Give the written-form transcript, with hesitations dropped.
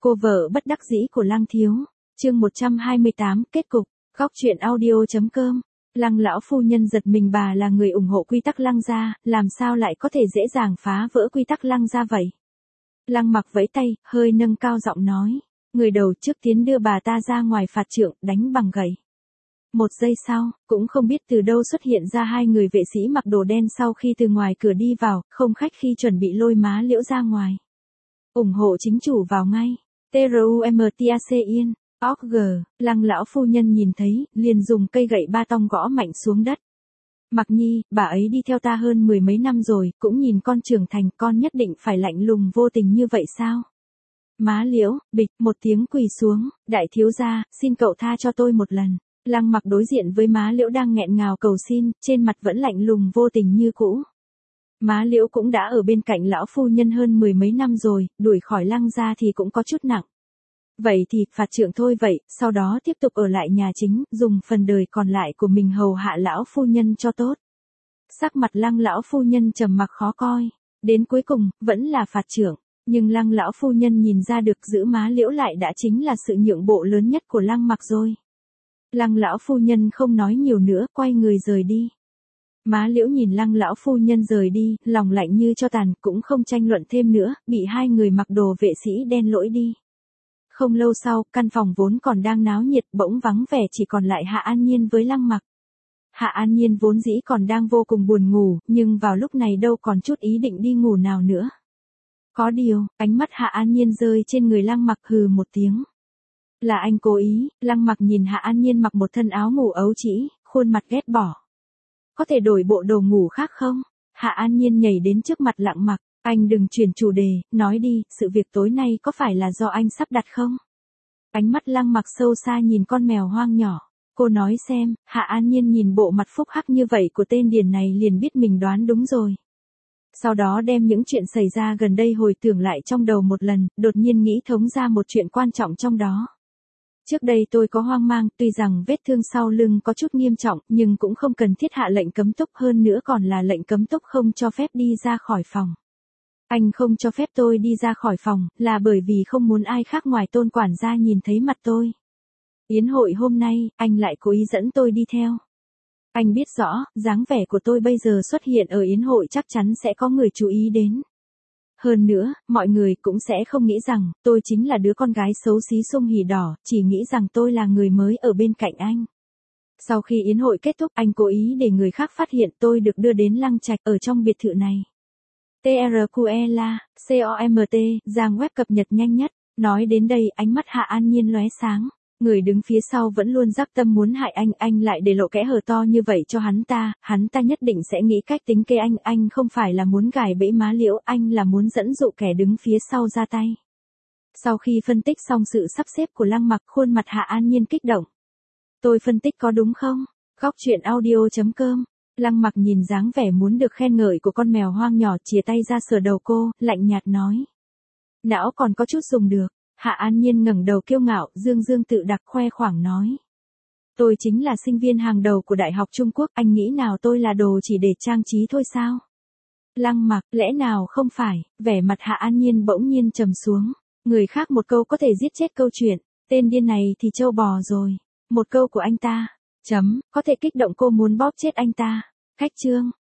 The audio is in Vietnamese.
Cô vợ bất đắc dĩ của Lăng Thiếu. Chương 128, kết cục. Góc truyện audio.com. Lăng lão phu nhân giật mình, bà là người ủng hộ quy tắc Lăng gia, làm sao lại có thể dễ dàng phá vỡ quy tắc Lăng gia vậy? Lăng Mặc vẫy tay, hơi nâng cao giọng nói, người đầu trước tiến đưa bà ta ra ngoài phạt trượng, đánh bằng gậy. Một giây sau, cũng không biết từ đâu xuất hiện ra hai người vệ sĩ mặc đồ đen sau khi từ ngoài cửa đi vào, không khách khi chuẩn bị lôi Má Liễu ra ngoài. Ủng hộ chính chủ vào ngay. TRUMTAC Yên. OG, Lăng lão phu nhân nhìn thấy, liền dùng cây gậy ba tong gõ mạnh xuống đất. Mặc Nhi, bà ấy đi theo ta hơn mười mấy năm rồi, cũng nhìn con trưởng thành, con nhất định phải lạnh lùng vô tình như vậy sao? Má Liễu, bịch, một tiếng quỳ xuống, đại thiếu gia, xin cậu tha cho tôi một lần. Lăng Mặc đối diện với Má Liễu đang nghẹn ngào cầu xin, trên mặt vẫn lạnh lùng vô tình như cũ. Má Liễu cũng đã ở bên cạnh lão phu nhân hơn mười mấy năm rồi, đuổi khỏi Lăng gia thì cũng có chút nặng. Vậy thì, phạt trượng thôi vậy, sau đó tiếp tục ở lại nhà chính, dùng phần đời còn lại của mình hầu hạ lão phu nhân cho tốt. Sắc mặt Lăng lão phu nhân trầm mặc khó coi, đến cuối cùng, vẫn là phạt trượng, nhưng Lăng lão phu nhân nhìn ra được giữ Má Liễu lại đã chính là sự nhượng bộ lớn nhất của Lăng Mặc rồi. Lăng lão phu nhân không nói nhiều nữa, quay người rời đi. Má Liễu nhìn Lăng lão phu nhân rời đi, lòng lạnh như cho tàn, cũng không tranh luận thêm nữa, bị hai người mặc đồ vệ sĩ đen lỗi đi. Không lâu sau, căn phòng vốn còn đang náo nhiệt bỗng vắng vẻ, chỉ còn lại Hạ An Nhiên với Lăng Mặc. Hạ An Nhiên vốn dĩ còn đang vô cùng buồn ngủ, nhưng vào lúc này đâu còn chút ý định đi ngủ nào nữa. Có điều, ánh mắt Hạ An Nhiên rơi trên người Lăng Mặc, hừ một tiếng. Là anh cố ý. Lăng Mặc nhìn Hạ An Nhiên mặc một thân áo ngủ ấu trĩ, khuôn mặt ghét bỏ. Có thể đổi bộ đồ ngủ khác không? Hạ An Nhiên nhảy đến trước mặt Lăng Mặc. Anh đừng chuyển chủ đề, nói đi, sự việc tối nay có phải là do anh sắp đặt không? Ánh mắt Lăng Mặc sâu xa nhìn con mèo hoang nhỏ. Cô nói xem. Hạ An Nhiên nhìn bộ mặt phúc hắc như vậy của tên điền này liền biết mình đoán đúng rồi. Sau đó đem những chuyện xảy ra gần đây hồi tưởng lại trong đầu một lần, đột nhiên nghĩ thông ra một chuyện quan trọng trong đó. Trước đây tôi có hoang mang, tuy rằng vết thương sau lưng có chút nghiêm trọng, nhưng cũng không cần thiết hạ lệnh cấm túc, hơn nữa còn là lệnh cấm túc không cho phép đi ra khỏi phòng. Anh không cho phép tôi đi ra khỏi phòng, là bởi vì không muốn ai khác ngoài Tôn quản gia nhìn thấy mặt tôi. Yến hội hôm nay, anh lại cố ý dẫn tôi đi theo. Anh biết rõ, dáng vẻ của tôi bây giờ xuất hiện ở yến hội chắc chắn sẽ có người chú ý đến. Hơn nữa, mọi người cũng sẽ không nghĩ rằng, tôi chính là đứa con gái xấu xí Sung Hỉ Đỏ, chỉ nghĩ rằng tôi là người mới ở bên cạnh anh. Sau khi yến hội kết thúc, anh cố ý để người khác phát hiện tôi được đưa đến Lăng Trạch ở trong biệt thự này. TRQELA, COMT, trang web cập nhật nhanh nhất. Nói đến đây, ánh mắt Hạ An Nhiên lóe sáng. Người đứng phía sau vẫn luôn dắc tâm muốn hại anh lại để lộ kẽ hở to như vậy cho hắn ta nhất định sẽ nghĩ cách tính kế anh không phải là muốn gài bẫy Má Liễu, anh là muốn dẫn dụ kẻ đứng phía sau ra tay. Sau khi phân tích xong sự sắp xếp của Lăng Mặc, khuôn mặt Hạ An Nhiên kích động. Tôi phân tích có đúng không? Góc truyện audio.com. Lăng Mặc nhìn dáng vẻ muốn được khen ngợi của con mèo hoang nhỏ, chìa tay ra sờ đầu cô, lạnh nhạt nói. Não còn có chút dùng được. Hạ An Nhiên ngẩng đầu kiêu ngạo, dương tự đắc khoe khoang nói. Tôi chính là sinh viên hàng đầu của Đại học Trung Quốc, anh nghĩ nào tôi là đồ chỉ để trang trí thôi sao? Lăng Mặc, lẽ nào không phải? Vẻ mặt Hạ An Nhiên bỗng nhiên trầm xuống. Người khác một câu có thể giết chết câu chuyện, tên điên này thì trâu bò rồi. Một câu của anh ta, có thể kích động cô muốn bóp chết anh ta. Khách trương,